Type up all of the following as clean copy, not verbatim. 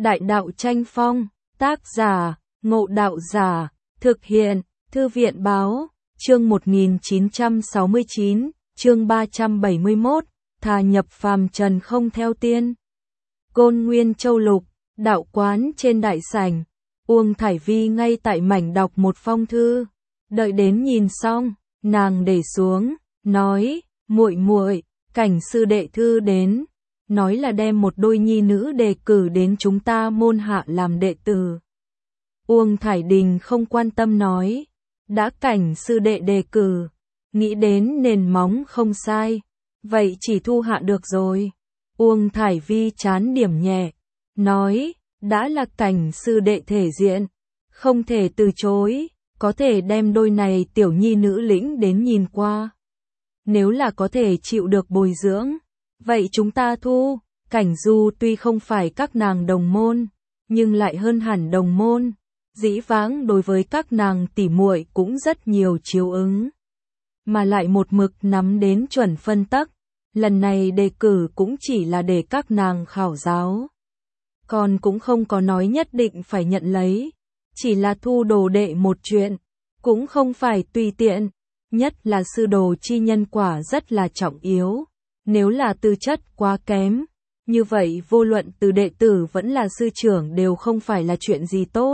Đại đạo tranh phong, tác giả, Ngộ Đạo Giả, thực hiện, Thư viện Báo, chương 1969, chương 371, thà nhập phàm trần không theo tiên. Côn Nguyên Châu Lục, đạo quán trên đại sảnh, Uông Thải Vi ngay tại mảnh đọc một phong thư, đợi đến nhìn xong, nàng để xuống, nói, muội muội, Cảnh sư đệ thư đến, nói là đem một đôi nhi nữ đề cử đến chúng ta môn hạ làm đệ tử. Uông Thải Đình không quan tâm nói, đã Cảnh sư đệ đề cử, nghĩ đến nền móng không sai, vậy chỉ thu hạ được rồi. Uông Thải Vi chán điểm nhẹ, nói, đã là Cảnh sư đệ thể diện, không thể từ chối, có thể đem đôi này tiểu nhi nữ lĩnh đến nhìn qua. Nếu là có thể chịu được bồi dưỡng, vậy chúng ta thu. Cảnh Du tuy không phải các nàng đồng môn, nhưng lại hơn hẳn đồng môn, dĩ vãng đối với các nàng tỉ muội cũng rất nhiều chiếu ứng, mà lại một mực nắm đến chuẩn phân tắc, lần này đề cử cũng chỉ là để các nàng khảo giáo, còn cũng không có nói nhất định phải nhận lấy, chỉ là thu đồ đệ một chuyện, cũng không phải tùy tiện, nhất là sư đồ chi nhân quả rất là trọng yếu, nếu là tư chất quá kém, như vậy vô luận từ đệ tử vẫn là sư trưởng đều không phải là chuyện gì tốt.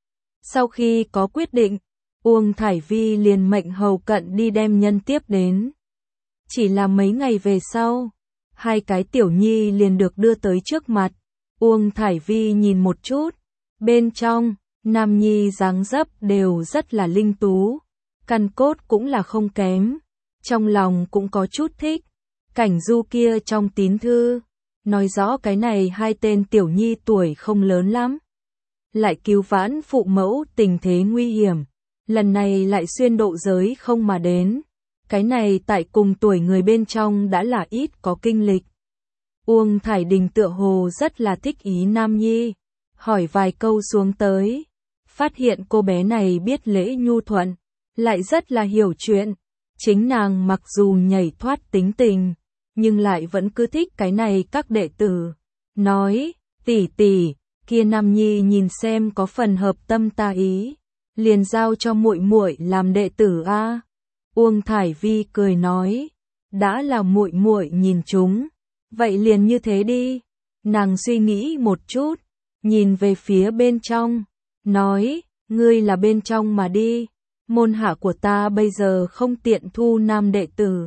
Sau khi có quyết định, Uông Thải Vi liền mệnh hầu cận đi đem nhân tiếp đến. Chỉ là mấy ngày về sau, hai cái tiểu nhi liền được đưa tới trước mặt. Uông Thải Vi nhìn một chút, bên trong, nam nhi dáng dấp đều rất là linh tú, căn cốt cũng là không kém, trong lòng cũng có chút thích. Cảnh Du kia trong tín thư, nói rõ cái này hai tên tiểu nhi tuổi không lớn lắm, lại cứu vãn phụ mẫu tình thế nguy hiểm, lần này lại xuyên độ giới không mà đến, cái này tại cùng tuổi người bên trong đã là ít có kinh lịch. Uông Thải Đình tựa hồ rất là thích ý nam nhi, hỏi vài câu xuống tới, phát hiện cô bé này biết lễ nhu thuận, lại rất là hiểu chuyện, chính nàng mặc dù nhảy thoát tính tình, nhưng lại vẫn cứ thích cái này các đệ tử, nói, tỷ tỷ, kia nam nhi nhìn xem có phần hợp tâm ta ý, liền giao cho muội muội làm đệ tử a. Uông Thải Vi cười nói, đã là muội muội nhìn chúng, vậy liền như thế đi. Nàng suy nghĩ một chút, nhìn về phía bên trong, nói, ngươi là bên trong mà đi, môn hạ của ta bây giờ không tiện thu nam đệ tử.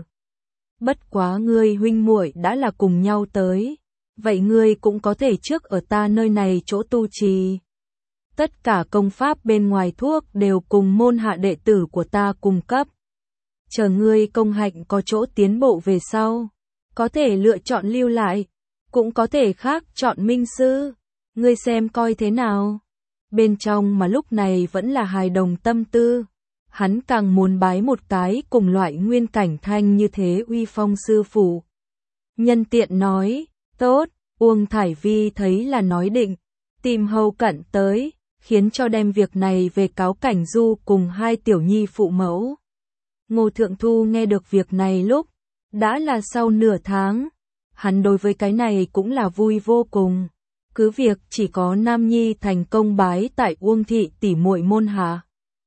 Bất quá ngươi huynh muội đã là cùng nhau tới, vậy ngươi cũng có thể trước ở ta nơi này chỗ tu trì. Tất cả công pháp bên ngoài thuốc đều cùng môn hạ đệ tử của ta cung cấp. Chờ ngươi công hạnh có chỗ tiến bộ về sau, có thể lựa chọn lưu lại, cũng có thể khác chọn minh sư, ngươi xem coi thế nào. Bên trong mà lúc này vẫn là hài đồng tâm tư. Hắn càng muốn bái một cái cùng loại nguyên cảnh thanh như thế uy phong sư phụ. Nhân tiện nói, tốt, Uông Thải Vi thấy là nói định, tìm hầu cận tới, khiến cho đem việc này về cáo Cảnh Du cùng hai tiểu nhi phụ mẫu. Ngô Thượng Thu nghe được việc này lúc, đã là sau nửa tháng, hắn đối với cái này cũng là vui vô cùng, cứ việc chỉ có nam nhi thành công bái tại Uông thị tỷ muội môn hạ.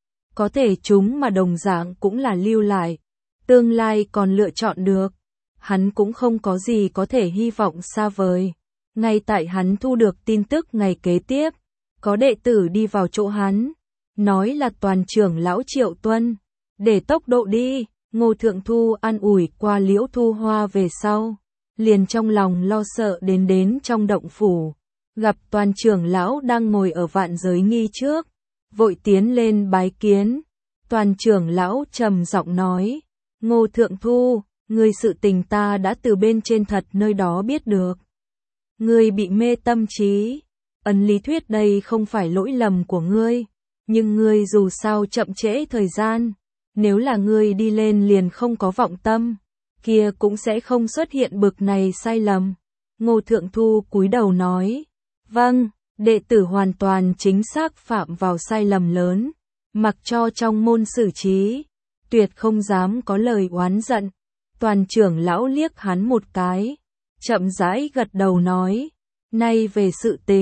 Có thể chúng mà đồng dạng cũng là lưu lại, tương lai còn lựa chọn được, hắn cũng không có gì có thể hy vọng xa vời. Ngay tại hắn thu được tin tức ngày kế tiếp, có đệ tử đi vào chỗ hắn, nói là toàn trưởng lão Triệu Tuân, để tốc độ đi. Ngô Thượng Thu an ủi qua Liễu Thu Hoa về sau, liền trong lòng lo sợ đến trong động phủ, gặp toàn trưởng lão đang ngồi ở vạn giới nghi trước. Vội tiến lên bái kiến, toàn trưởng lão trầm giọng nói, Ngô Thượng Thu, ngươi sự tình ta đã từ bên trên thật nơi đó biết được. Ngươi bị mê tâm trí, ấn lý thuyết đây không phải lỗi lầm của ngươi, nhưng ngươi dù sao chậm trễ thời gian, nếu là ngươi đi lên liền không có vọng tâm, kia cũng sẽ không xuất hiện bực này sai lầm. Ngô Thượng Thu cúi đầu nói, vâng. Đệ tử hoàn toàn chính xác phạm vào sai lầm lớn, mặc cho trong môn xử trí, tuyệt không dám có lời oán giận. Toàn trưởng lão liếc hắn một cái, chậm rãi gật đầu nói, nay về sự tình,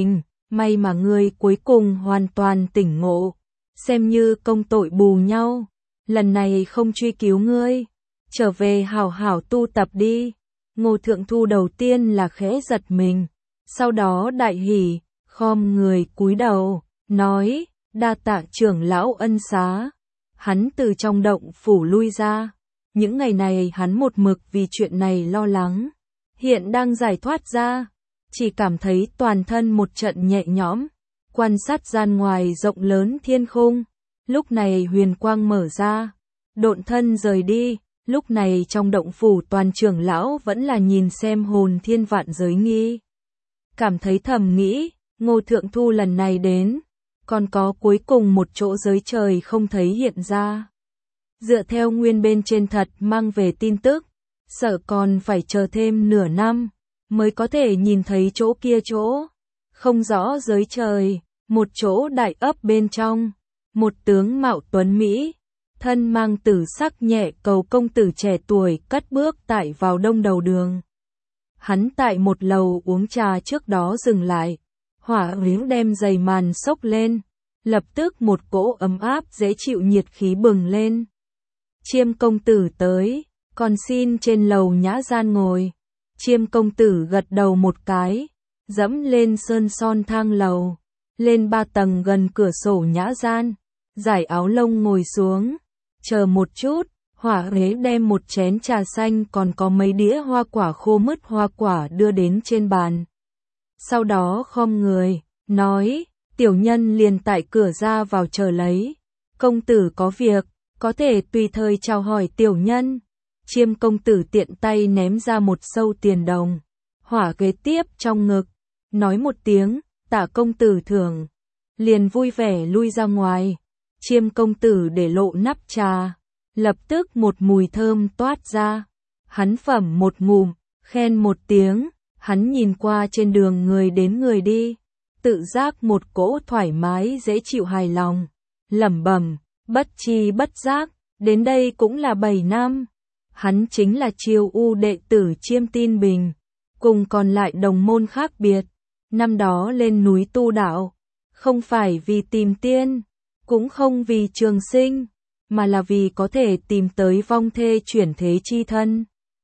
may mà ngươi cuối cùng hoàn toàn tỉnh ngộ, xem như công tội bù nhau, lần này không truy cứu ngươi, trở về hảo hảo tu tập đi. Ngô Thượng Thu đầu tiên là khẽ giật mình, sau đó đại hỉ, khom người cúi đầu, nói, đa tạ trưởng lão ân xá. Hắn từ trong động phủ lui ra, những ngày này hắn một mực vì chuyện này lo lắng, hiện đang giải thoát ra, chỉ cảm thấy toàn thân một trận nhẹ nhõm, quan sát gian ngoài rộng lớn thiên khung, lúc này huyền quang mở ra, độn thân rời đi, lúc này trong động phủ toàn trưởng lão vẫn là nhìn xem hồn thiên vạn giới nghi. Cảm thấy thầm nghĩ, Ngô Thượng Thu lần này đến, còn có cuối cùng một chỗ giới trời không thấy hiện ra. Dựa theo nguyên bên trên thật mang về tin tức, sợ còn phải chờ thêm nửa năm, mới có thể nhìn thấy chỗ kia chỗ. Không rõ giới trời, một chỗ đại ấp bên trong, một tướng mạo tuấn Mỹ, thân mang tử sắc nhẹ cầu công tử trẻ tuổi cất bước tại vào đông đầu đường. Hắn tại một lầu uống trà trước đó dừng lại, hỏa huyễn đem dày màn xốc lên, lập tức một cỗ ấm áp dễ chịu nhiệt khí bừng lên. Chiêm công tử tới, còn xin trên lầu nhã gian ngồi. Chiêm công tử gật đầu một cái, dẫm lên sơn son thang lầu, lên 3 tầng gần cửa sổ nhã gian, giải áo lông ngồi xuống, chờ một chút, hỏa huế đem một chén trà xanh còn có mấy đĩa hoa quả khô mứt hoa quả đưa đến trên bàn. Sau đó khom người, nói, tiểu nhân liền tại cửa ra vào chờ lấy, công tử có việc, có thể tùy thời chào hỏi tiểu nhân. Chiêm công tử tiện tay ném ra một sâu tiền đồng, hỏa ghế tiếp trong ngực, nói một tiếng, tạ công tử thưởng, liền vui vẻ lui ra ngoài. Chiêm công tử để lộ nắp trà, lập tức một mùi thơm toát ra, hắn phẩm một ngụm, khen một tiếng, hắn nhìn qua trên đường người đến người đi, tự giác một cỗ thoải mái dễ chịu hài lòng, lẩm bẩm, bất chi bất giác, đến đây cũng là 7 năm. Hắn chính là Chiêu U đệ tử Chiêm Tin Bình, cùng còn lại đồng môn khác biệt, năm đó lên núi tu đạo, không phải vì tìm tiên, cũng không vì trường sinh, mà là vì có thể tìm tới vong thê chuyển thế chi thân.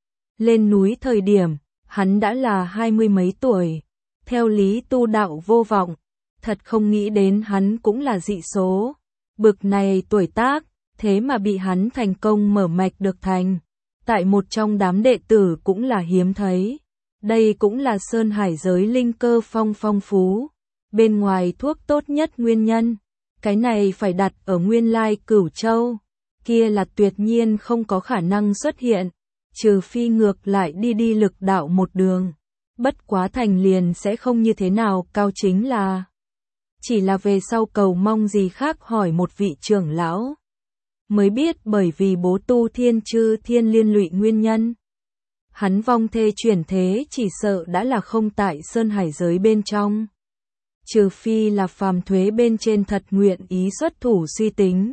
Lên núi thời điểm, hắn đã là 20 mấy tuổi, theo lý tu đạo vô vọng, thật không nghĩ đến hắn cũng là dị số, bực này tuổi tác, thế mà bị hắn thành công mở mạch được thành. Tại một trong đám đệ tử cũng là hiếm thấy. Đây cũng là sơn hải giới linh cơ phong phú. Bên ngoài thuốc tốt nhất nguyên nhân. Cái này phải đặt ở nguyên lai Cửu Châu. Kia là tuyệt nhiên không có khả năng xuất hiện. Trừ phi ngược lại đi lực đạo một đường. Bất quá thành liền sẽ không như thế nào cao chính là. Chỉ là về sau cầu mong gì khác hỏi một vị trưởng lão. Mới biết bởi vì bố tu thiên chư thiên liên lụy nguyên nhân. Hắn vong thê chuyển thế chỉ sợ đã là không tại sơn hải giới bên trong. Trừ phi là phàm thuế bên trên thật nguyện ý xuất thủ suy tính.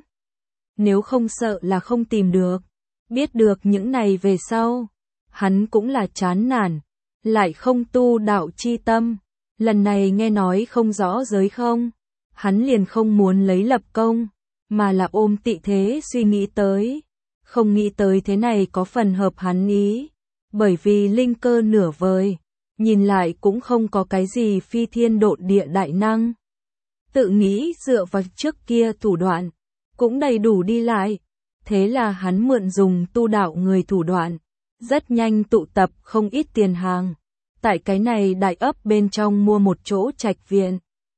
Nếu không sợ là không tìm được. Biết được những này về sau. Hắn cũng là chán nản. Lại không tu đạo chi tâm. Lần này nghe nói không rõ giới không. Hắn liền không muốn lấy lập công. Mà là ôm tị thế suy nghĩ tới. Không nghĩ tới thế này có phần hợp hắn ý. Bởi vì linh cơ nửa vời. Nhìn lại cũng không có cái gì phi thiên độn địa đại năng. Tự nghĩ dựa vào trước kia thủ đoạn. Cũng đầy đủ đi lại. Thế là hắn mượn dùng tu đạo người thủ đoạn. Rất nhanh tụ tập không ít tiền hàng. Tại cái này đại ấp bên trong mua một chỗ trạch viện.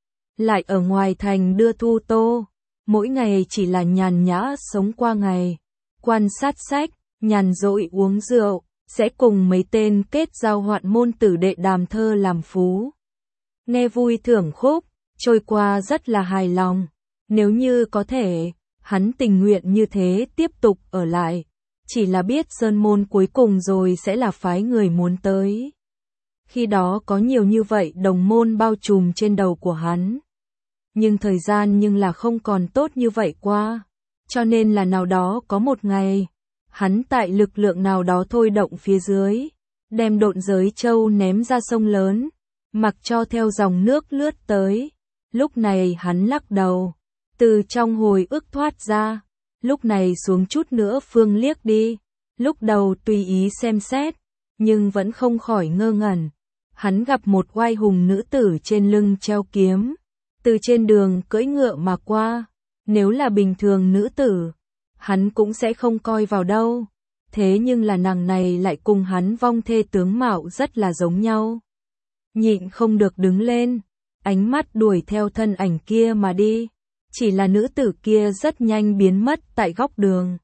Lại ở ngoài thành đưa thu tô. Mỗi ngày chỉ là nhàn nhã sống qua ngày. Quan sát sách, nhàn rỗi uống rượu. Sẽ cùng mấy tên kết giao hoạn môn tử đệ đàm thơ làm phú. Nghe vui thưởng khúc, trôi qua rất là hài lòng. Nếu như có thể, hắn tình nguyện như thế tiếp tục ở lại. Chỉ là biết sơn môn cuối cùng rồi sẽ là phái người muốn tới. Khi đó có nhiều như vậy đồng môn bao trùm trên đầu của hắn. Nhưng thời gian nhưng là không còn tốt như vậy qua. Cho nên là nào đó có một ngày. Hắn tại lực lượng nào đó thôi động phía dưới, đem độn giới châu ném ra sông lớn, mặc cho theo dòng nước lướt tới. Lúc này hắn lắc đầu, từ trong hồi ức thoát ra, lúc này xuống chút nữa phương liếc đi, lúc đầu tùy ý xem xét, nhưng vẫn không khỏi ngơ ngẩn. Hắn gặp một oai hùng nữ tử trên lưng treo kiếm, từ trên đường cưỡi ngựa mà qua, nếu là bình thường nữ tử, hắn cũng sẽ không coi vào đâu, thế nhưng là nàng này lại cùng hắn vong thê tướng mạo rất là giống nhau. Nhịn không được đứng lên, ánh mắt đuổi theo thân ảnh kia mà đi, chỉ là nữ tử kia rất nhanh biến mất tại góc đường.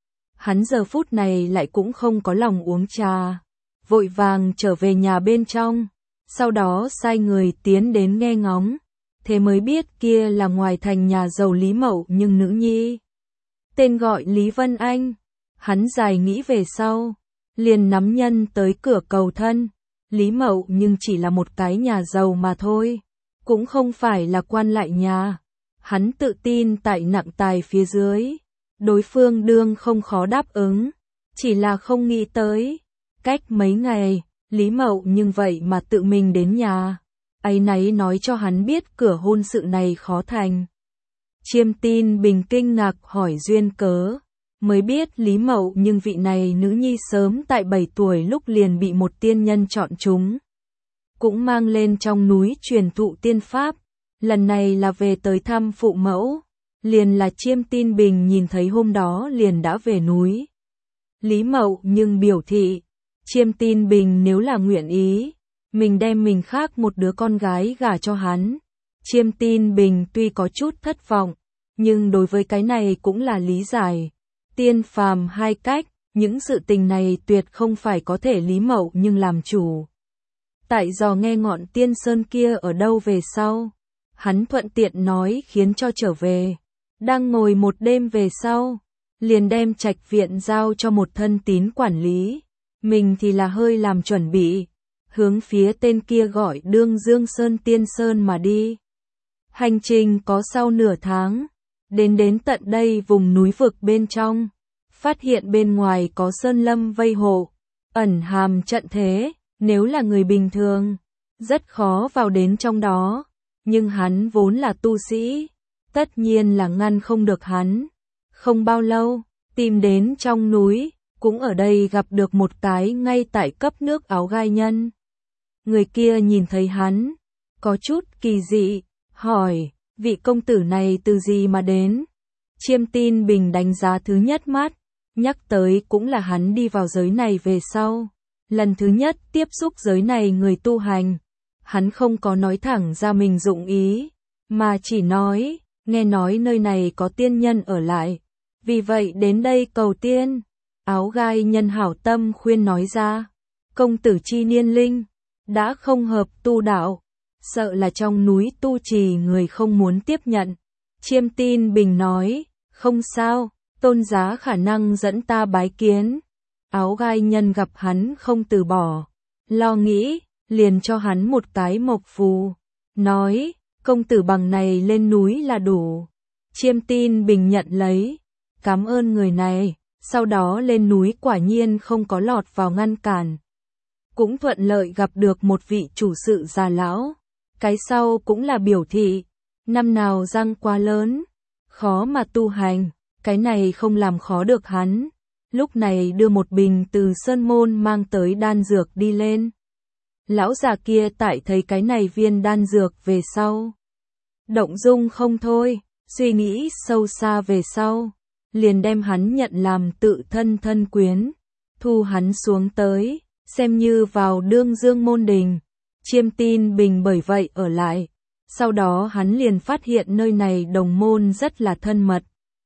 Hắn giờ phút này lại cũng không có lòng uống trà, vội vàng trở về nhà bên trong, sau đó sai người tiến đến nghe ngóng, thế mới biết kia là ngoài thành nhà giàu Lý Mậu nhưng nữ nhi. Tên gọi Lý Vân Anh, hắn dài nghĩ về sau, liền nắm nhân tới cửa cầu thân. Lý Mậu nhưng chỉ là một cái nhà giàu mà thôi, cũng không phải là quan lại nhà. Hắn tự tin tại nặng tài phía dưới, đối phương đương không khó đáp ứng, chỉ là không nghĩ tới. Cách mấy ngày, Lý Mậu nhưng vậy mà tự mình đến nhà, áy náy nói cho hắn biết cửa hôn sự này khó thành. Chiêm Tin Bình kinh ngạc hỏi duyên cớ, mới biết Lý Mậu nhưng vị này nữ nhi sớm tại 7 tuổi lúc liền bị một tiên nhân chọn chúng, cũng mang lên trong núi truyền thụ tiên pháp, lần này là về tới thăm phụ mẫu, liền là Chiêm Tin Bình nhìn thấy hôm đó liền đã về núi. Lý Mậu nhưng biểu thị, Chiêm Tin Bình nếu là nguyện ý, mình đem mình khác một đứa con gái gả cho hắn. Chiêm Tin Bình tuy có chút thất vọng, nhưng đối với cái này cũng là lý giải. Tiên phàm hai cách, những sự tình này tuyệt không phải có thể Lý Mậu nhưng làm chủ. Tại do nghe ngọn tiên sơn kia ở đâu về sau, hắn thuận tiện nói khiến cho trở về. Đang ngồi một đêm về sau, liền đem trạch viện giao cho một thân tín quản lý. Mình thì là hơi làm chuẩn bị, hướng phía tên kia gọi đương Dương Sơn Tiên Sơn mà đi. Hành trình có sau nửa tháng, đến tận đây vùng núi vực bên trong, phát hiện bên ngoài có sơn lâm vây hộ, ẩn hàm trận thế, nếu là người bình thường, rất khó vào đến trong đó, nhưng hắn vốn là tu sĩ, tất nhiên là ngăn không được hắn. Không bao lâu, tìm đến trong núi, cũng ở đây gặp được một cái ngay tại cấp nước áo gai nhân. Người kia nhìn thấy hắn, có chút kỳ dị, hỏi, vị công tử này từ gì mà đến? Chiêm Tin Bình đánh giá thứ nhất mắt, nhắc tới cũng là hắn đi vào giới này về sau. Lần thứ nhất tiếp xúc giới này người tu hành, hắn không có nói thẳng ra mình dụng ý, mà chỉ nói, nghe nói nơi này có tiên nhân ở lại, vì vậy đến đây cầu tiên. Áo gai nhân hảo tâm khuyên nói ra, công tử chi niên linh, đã không hợp tu đạo, sợ là trong núi tu trì người không muốn tiếp nhận. Chiêm Tin Bình nói, không sao, tôn giá khả năng dẫn ta bái kiến. Áo gai nhân gặp hắn không từ bỏ, lo nghĩ, liền cho hắn một cái mộc phù, nói, công tử bằng này lên núi là đủ. Chiêm Tin Bình nhận lấy, cảm ơn người này, sau đó lên núi quả nhiên không có lọt vào ngăn cản. Cũng thuận lợi gặp được một vị chủ sự già lão, cái sau cũng là biểu thị, năm nào răng quá lớn, khó mà tu hành, cái này không làm khó được hắn. Lúc này đưa một bình từ sơn môn mang tới đan dược đi lên. Lão già kia tại thấy cái này viên đan dược về sau, động dung không thôi, suy nghĩ sâu xa về sau, liền đem hắn nhận làm tự thân thân quyến, thu hắn xuống tới, xem như vào đương Dương môn đình. Chiêm Tin Bình bởi vậy ở lại, sau đó hắn liền phát hiện nơi này đồng môn rất là thân mật.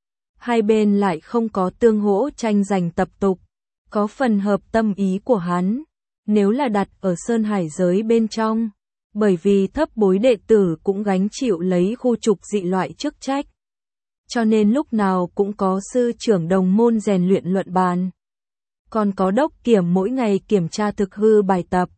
Hai bên lại không có tương hỗ tranh giành tập tục, có phần hợp tâm ý của hắn, nếu là đặt ở Sơn Hải giới bên trong, bởi vì thấp bối đệ tử cũng gánh chịu lấy khu trục dị loại chức trách. Cho nên lúc nào cũng có sư trưởng đồng môn rèn luyện luận bàn. Còn có đốc kiểm mỗi ngày kiểm tra thực hư bài tập.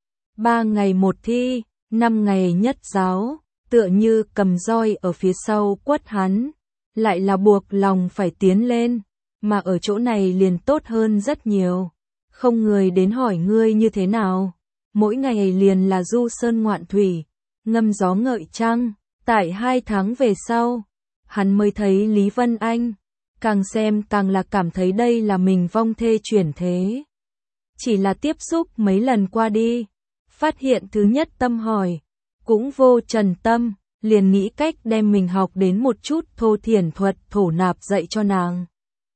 3 ngày một thi, 5 ngày nhất giáo, tựa như cầm roi ở phía sau quất hắn, lại là buộc lòng phải tiến lên, mà ở chỗ này liền tốt hơn rất nhiều. Không người đến hỏi ngươi như thế nào, mỗi ngày liền là du sơn ngoạn thủy, ngâm gió ngợi trăng. Tại 2 tháng về sau, hắn mới thấy Lý Vân Anh, càng xem càng là cảm thấy đây là mình vong thê chuyển thế. Chỉ là tiếp xúc mấy lần qua đi, phát hiện thứ nhất tâm hỏi, cũng vô trần tâm, liền nghĩ cách đem mình học đến một chút thô thiển thuật thổ nạp dạy cho nàng.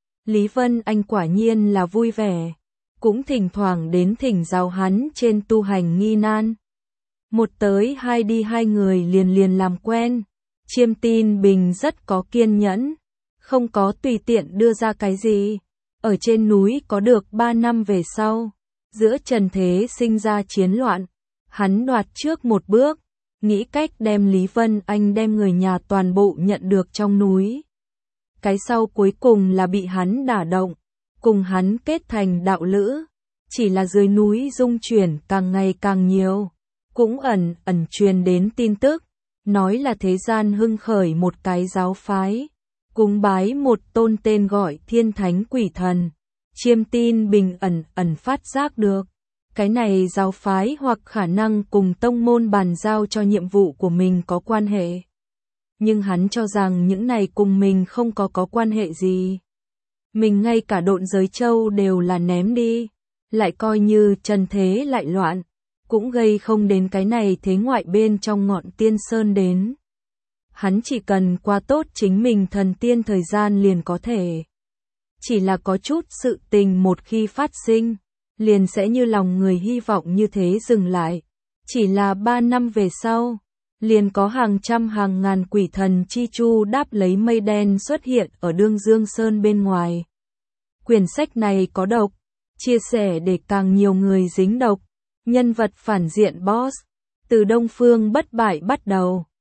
Lý Vân Anh quả nhiên là vui vẻ, cũng thỉnh thoảng đến thỉnh giáo hắn trên tu hành nghi nan. Một tới hai đi hai người liền làm quen. Chiêm Tin Bình rất có kiên nhẫn, không có tùy tiện đưa ra cái gì. Ở trên núi có được 3 năm về sau, giữa trần thế sinh ra chiến loạn, hắn đoạt trước một bước, nghĩ cách đem Lý Vân Anh đem người nhà toàn bộ nhận được trong núi. Cái sau cuối cùng là bị hắn đả động, cùng hắn kết thành đạo lữ, chỉ là dưới núi dung chuyển càng ngày càng nhiều, cũng ẩn truyền đến tin tức, nói là thế gian hưng khởi một cái giáo phái, cúng bái một tôn tên gọi Thiên Thánh Quỷ Thần. Chiêm Tin Bình ẩn phát giác được, cái này giáo phái hoặc khả năng cùng tông môn bàn giao cho nhiệm vụ của mình có quan hệ. Nhưng hắn cho rằng những này cùng mình không có quan hệ gì. Mình ngay cả Độn Giới Châu đều là ném đi, lại coi như trần thế lại loạn, cũng gây không đến cái này thế ngoại bên trong ngọn tiên sơn đến. Hắn chỉ cần qua tốt chính mình thần tiên thời gian liền có thể. Chỉ là có chút sự tình một khi phát sinh, liền sẽ như lòng người hy vọng như thế dừng lại. Chỉ là 3 năm về sau, liền có hàng trăm hàng ngàn quỷ thần chi chu đáp lấy mây đen xuất hiện ở Đương Dương Sơn bên ngoài. Quyển sách này có độc, chia sẻ để càng nhiều người dính độc. Nhân vật phản diện boss, từ Đông Phương Bất Bại bắt đầu.